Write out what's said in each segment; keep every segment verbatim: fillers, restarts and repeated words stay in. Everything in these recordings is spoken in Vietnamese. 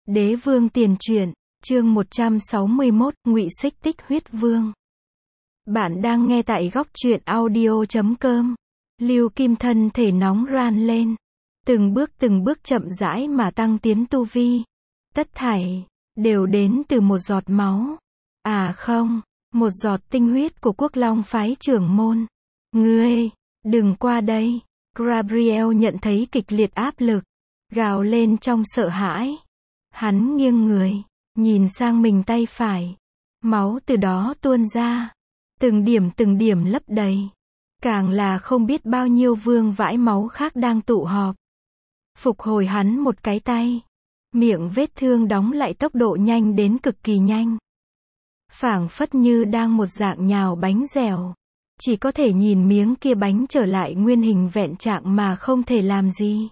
Đế vương tiền truyện, chương một trăm sáu mươi mốt, Ngụy Xích Tích huyết vương. Bạn đang nghe tại góc truyện audio chấm com. Lưu Kim thân thể nóng ran lên, từng bước từng bước chậm rãi mà tăng tiến tu vi. Tất thảy đều đến từ một giọt máu. À không, một giọt tinh huyết của Quốc Long phái trưởng môn. Ngươi, đừng qua đây. Gabriel nhận thấy kịch liệt áp lực, gào lên trong sợ hãi. Hắn nghiêng người, nhìn sang mình tay phải. Máu từ đó tuôn ra, từng điểm từng điểm lấp đầy. Càng là không biết bao nhiêu vương vãi máu khác đang tụ họp. Phục hồi hắn một cái tay. Miệng vết thương đóng lại tốc độ nhanh đến cực kỳ nhanh. Phảng phất như đang một dạng nhào bánh dẻo. Chỉ có thể nhìn miếng kia bánh trở lại nguyên hình vẹn trạng mà không thể làm gì.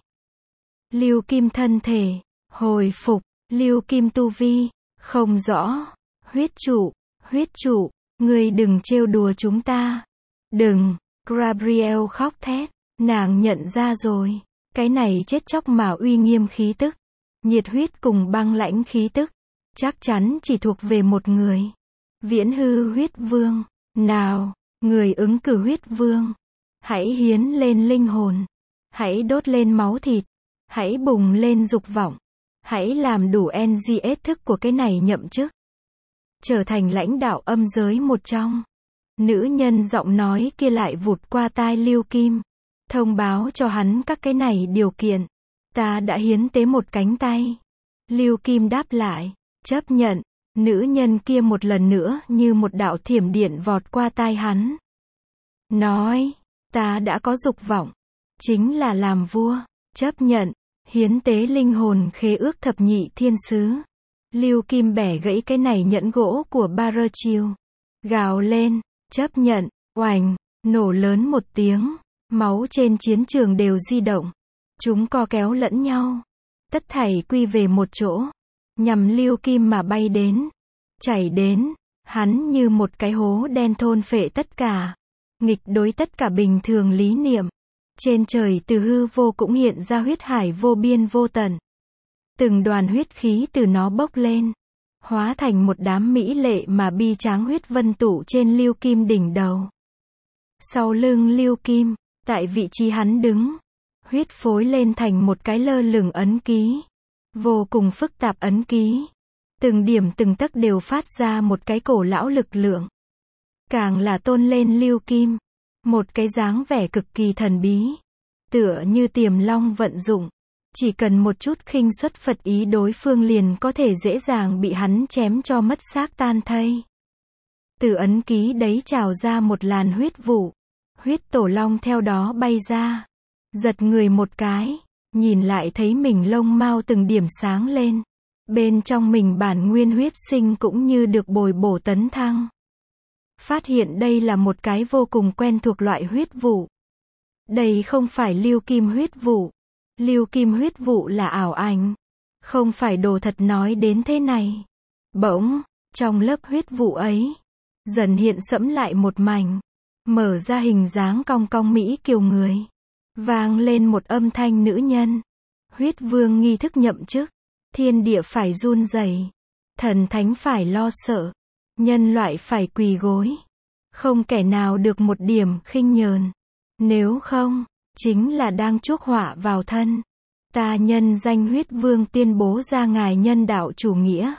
Lưu Kim thân thể hồi phục, Lưu Kim tu vi không rõ. Huyết trụ, huyết trụ, ngươi đừng trêu đùa chúng ta. Đừng, Gabriel khóc thét. Nàng nhận ra rồi, cái này chết chóc mà uy nghiêm khí tức, nhiệt huyết cùng băng lãnh khí tức, chắc chắn chỉ thuộc về một người. Viễn hư huyết vương. Nào, người ứng cử huyết vương, hãy hiến lên linh hồn, hãy đốt lên máu thịt, hãy bùng lên dục vọng, hãy làm đủ en giê ét thức của cái này nhậm chức, trở thành lãnh đạo âm giới một trong. Nữ nhân giọng nói kia lại vụt qua tai Lưu Kim, thông báo cho hắn các cái này điều kiện. Ta đã hiến tế một cánh tay. Lưu Kim đáp lại, chấp nhận. Nữ nhân kia một lần nữa như một đạo thiểm điện vọt qua tai hắn. Nói, ta đã có dục vọng, chính là làm vua, chấp nhận, hiến tế linh hồn khế ước thập nhị thiên sứ. Lưu Kim bẻ gãy cái này nhẫn gỗ của Barachil, gào lên, chấp nhận. Oành, nổ lớn một tiếng, máu trên chiến trường đều di động. Chúng co kéo lẫn nhau, tất thảy quy về một chỗ, nhằm Lưu Kim mà bay đến, chảy đến. Hắn như một cái hố đen thôn phệ tất cả, nghịch đối tất cả bình thường lý niệm. Trên trời từ hư vô cũng hiện ra huyết hải vô biên vô tận. Từng đoàn huyết khí từ nó bốc lên, hóa thành một đám mỹ lệ mà bi tráng huyết vân tụ trên Lưu Kim đỉnh đầu. Sau lưng Lưu Kim, tại vị trí hắn đứng, huyết phối lên thành một cái lơ lửng ấn ký, vô cùng phức tạp ấn ký. Từng điểm từng tấc đều phát ra một cái cổ lão lực lượng. Càng là tôn lên Lưu Kim, một cái dáng vẻ cực kỳ thần bí, tựa như tiềm long vận dụng, chỉ cần một chút khinh suất Phật ý đối phương liền có thể dễ dàng bị hắn chém cho mất xác tan thây. Từ ấn ký đấy trào ra một làn huyết vụ, huyết tổ long theo đó bay ra, giật người một cái, nhìn lại thấy mình lông mao từng điểm sáng lên. Bên trong mình bản nguyên huyết sinh cũng như được bồi bổ tấn thăng. Phát hiện đây là một cái vô cùng quen thuộc loại huyết vụ. Đây không phải Lưu Kim huyết vụ. Lưu Kim huyết vụ là ảo ảnh. Không phải đồ thật nói đến thế này. Bỗng, trong lớp huyết vụ ấy, dần hiện sẫm lại một mảnh, mở ra hình dáng cong cong mỹ kiều người. Vang lên một âm thanh nữ nhân. Huyết vương nghi thức nhậm chức. Thiên địa phải run rẩy, thần thánh phải lo sợ, nhân loại phải quỳ gối. Không kẻ nào được một điểm khinh nhờn. Nếu không, chính là đang chuốc họa vào thân. Ta nhân danh huyết vương tuyên bố ra ngài nhân đạo chủ nghĩa.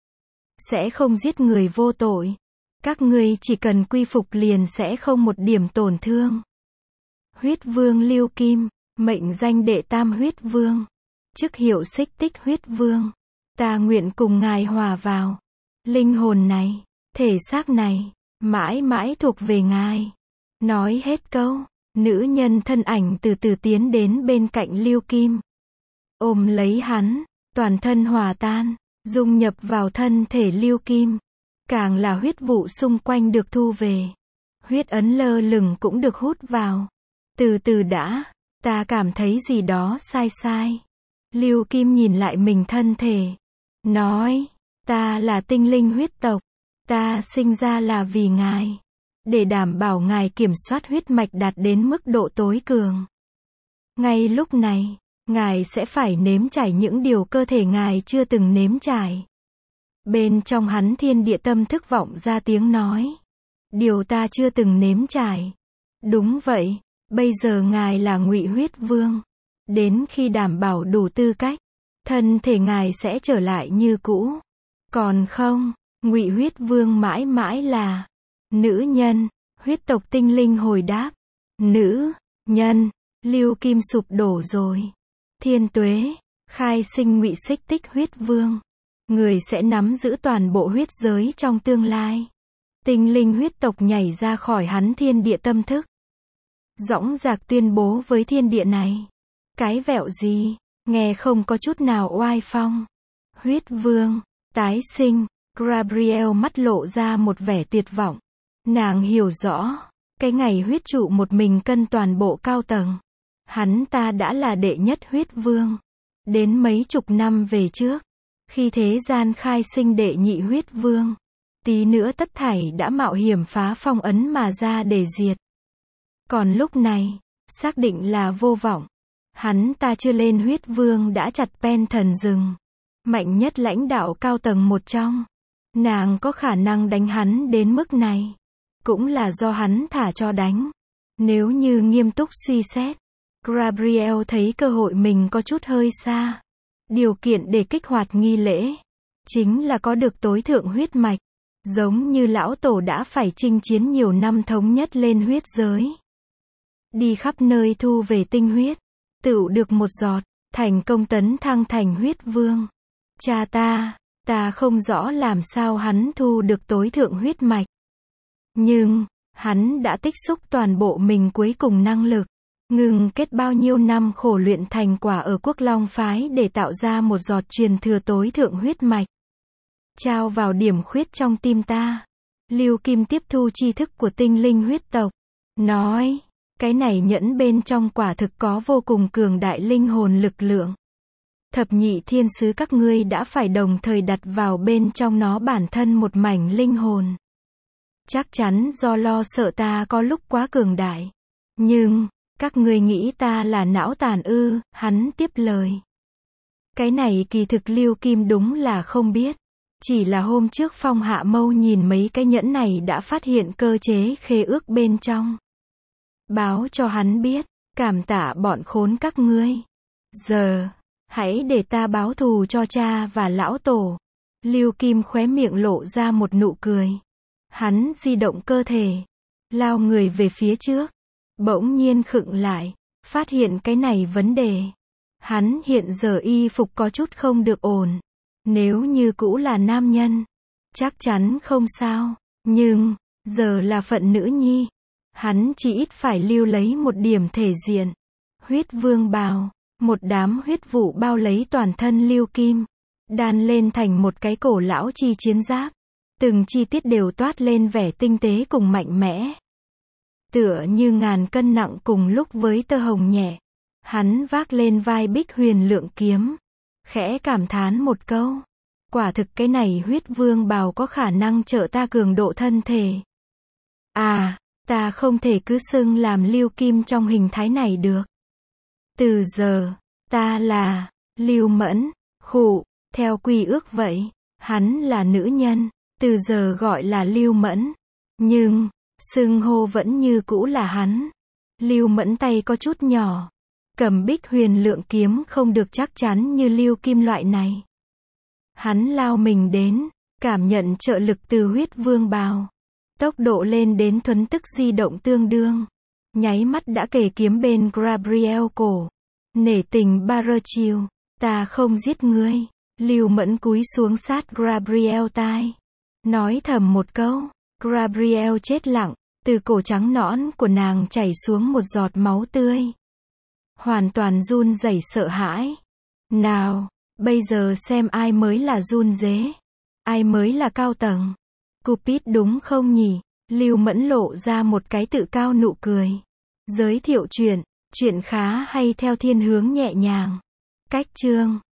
Sẽ không giết người vô tội. Các ngươi chỉ cần quy phục liền sẽ không một điểm tổn thương. Huyết vương Lưu Kim, mệnh danh đệ tam huyết vương. Chức hiệu Xích Tích huyết vương. Ta nguyện cùng ngài hòa vào. Linh hồn này, thể xác này, mãi mãi thuộc về ngài. Nói hết câu, nữ nhân thân ảnh từ từ tiến đến bên cạnh Lưu Kim. Ôm lấy hắn, toàn thân hòa tan, dung nhập vào thân thể Lưu Kim. Càng là huyết vụ xung quanh được thu về. Huyết ấn lơ lửng cũng được hút vào. Từ từ đã, ta cảm thấy gì đó sai sai. Lưu Kim nhìn lại mình thân thể, nói, ta là tinh linh huyết tộc, ta sinh ra là vì ngài, để đảm bảo ngài kiểm soát huyết mạch đạt đến mức độ tối cường. Ngay lúc này, Ngài sẽ phải nếm trải những điều cơ thể ngài chưa từng nếm trải. Bên trong hắn thiên địa tâm thức vọng ra tiếng nói. Điều ta chưa từng nếm trải. Đúng vậy, bây giờ ngài là Ngụy Huyết Vương. Đến khi đảm bảo đủ tư cách, thân thể ngài sẽ trở lại như cũ. Còn không, Ngụy Huyết Vương mãi mãi là nữ nhân. Huyết tộc tinh linh hồi đáp. Nữ nhân. Lưu Kim sụp đổ rồi. Thiên tuế, khai sinh Ngụy Xích Tích Huyết Vương. Người sẽ nắm giữ toàn bộ huyết giới trong tương lai. Tinh linh huyết tộc nhảy ra khỏi hắn thiên địa tâm thức. Dõng dạc tuyên bố với thiên địa này. Cái vẹo gì, nghe không có chút nào oai phong. Huyết Vương, tái sinh, Gabriel mắt lộ ra một vẻ tuyệt vọng. Nàng hiểu rõ, cái ngày huyết trụ một mình cân toàn bộ cao tầng. Hắn ta đã là đệ nhất huyết vương. Đến mấy chục năm về trước, khi thế gian khai sinh đệ nhị huyết vương, tí nữa tất thảy đã mạo hiểm phá phong ấn mà ra để diệt. Còn lúc này, xác định là vô vọng. Hắn ta chưa lên huyết vương đã chặt pen thần rừng. Mạnh nhất lãnh đạo cao tầng một trong. Nàng có khả năng đánh hắn đến mức này. Cũng là do hắn thả cho đánh. Nếu như nghiêm túc suy xét, Gabriel thấy cơ hội mình có chút hơi xa. Điều kiện để kích hoạt nghi lễ, chính là có được tối thượng huyết mạch. Giống như lão tổ đã phải chinh chiến nhiều năm thống nhất lên huyết giới. Đi khắp nơi thu về tinh huyết. Tựu được một giọt, thành công tấn thăng thành huyết vương. Cha ta, ta không rõ làm sao hắn thu được tối thượng huyết mạch. Nhưng, hắn đã tích xúc toàn bộ mình cuối cùng năng lực. Ngừng kết bao nhiêu năm khổ luyện thành quả ở Quốc Long Phái để tạo ra một giọt truyền thừa tối thượng huyết mạch. Trao vào điểm khuyết trong tim ta. Lưu Kim tiếp thu tri thức của tinh linh huyết tộc. Nói, cái này nhẫn bên trong quả thực có vô cùng cường đại linh hồn lực lượng. Thập nhị thiên sứ các ngươi đã phải đồng thời đặt vào bên trong nó bản thân một mảnh linh hồn. Chắc chắn do lo sợ ta có lúc quá cường đại. Nhưng, các ngươi nghĩ ta là não tàn ư, hắn tiếp lời. Cái này kỳ thực Lưu Kim đúng là không biết. Chỉ là hôm trước Phong Hạ Mâu nhìn mấy cái nhẫn này đã phát hiện cơ chế khế ước bên trong. Báo cho hắn biết, cảm tạ bọn khốn các ngươi. Giờ, hãy để ta báo thù cho cha và lão tổ. Lưu Kim khóe miệng lộ ra một nụ cười. Hắn di động cơ thể, lao người về phía trước. Bỗng nhiên khựng lại, phát hiện cái này vấn đề. Hắn hiện giờ y phục có chút không được ổn. Nếu như cũ là nam nhân, chắc chắn không sao. Nhưng, giờ là phận nữ nhi. Hắn chỉ ít phải lưu lấy một điểm thể diện. Huyết vương bào, một đám huyết vụ bao lấy toàn thân Lưu Kim. Đan lên thành một cái cổ lão chi chiến giáp. Từng chi tiết đều toát lên vẻ tinh tế cùng mạnh mẽ. Tựa như ngàn cân nặng cùng lúc với tơ hồng nhẹ. Hắn vác lên vai Bích Huyền Lượng kiếm. Khẽ cảm thán một câu. Quả thực cái này huyết vương bào có khả năng trợ ta cường độ thân thể. À, ta không thể cứ xưng làm Lưu Kim trong hình thái này được. Từ giờ, ta là Lưu Mẫn, khụ, theo quy ước vậy. Hắn là nữ nhân, từ giờ gọi là Lưu Mẫn. Nhưng, xưng hô vẫn như cũ là hắn. Lưu Mẫn tay có chút nhỏ. Cầm Bích Huyền Lượng kiếm không được chắc chắn như Lưu Kim loại này. Hắn lao mình đến, cảm nhận trợ lực từ huyết vương bào. Tốc độ lên đến thuấn tức di động tương đương. Nháy mắt đã kề kiếm bên Gabriel cổ. Nể tình Barachil, ta không giết ngươi. Lưu Mẫn cúi xuống sát Gabriel tai. Nói thầm một câu. Gabriel chết lặng, từ cổ trắng nõn của nàng chảy xuống một giọt máu tươi. Hoàn toàn run rẩy sợ hãi. Nào, bây giờ xem ai mới là run rế. Ai mới là cao tầng. Cupid đúng không nhỉ? Lưu Mẫn lộ ra một cái tự cao nụ cười. Giới thiệu chuyện, chuyện khá hay theo thiên hướng nhẹ nhàng. Cách chương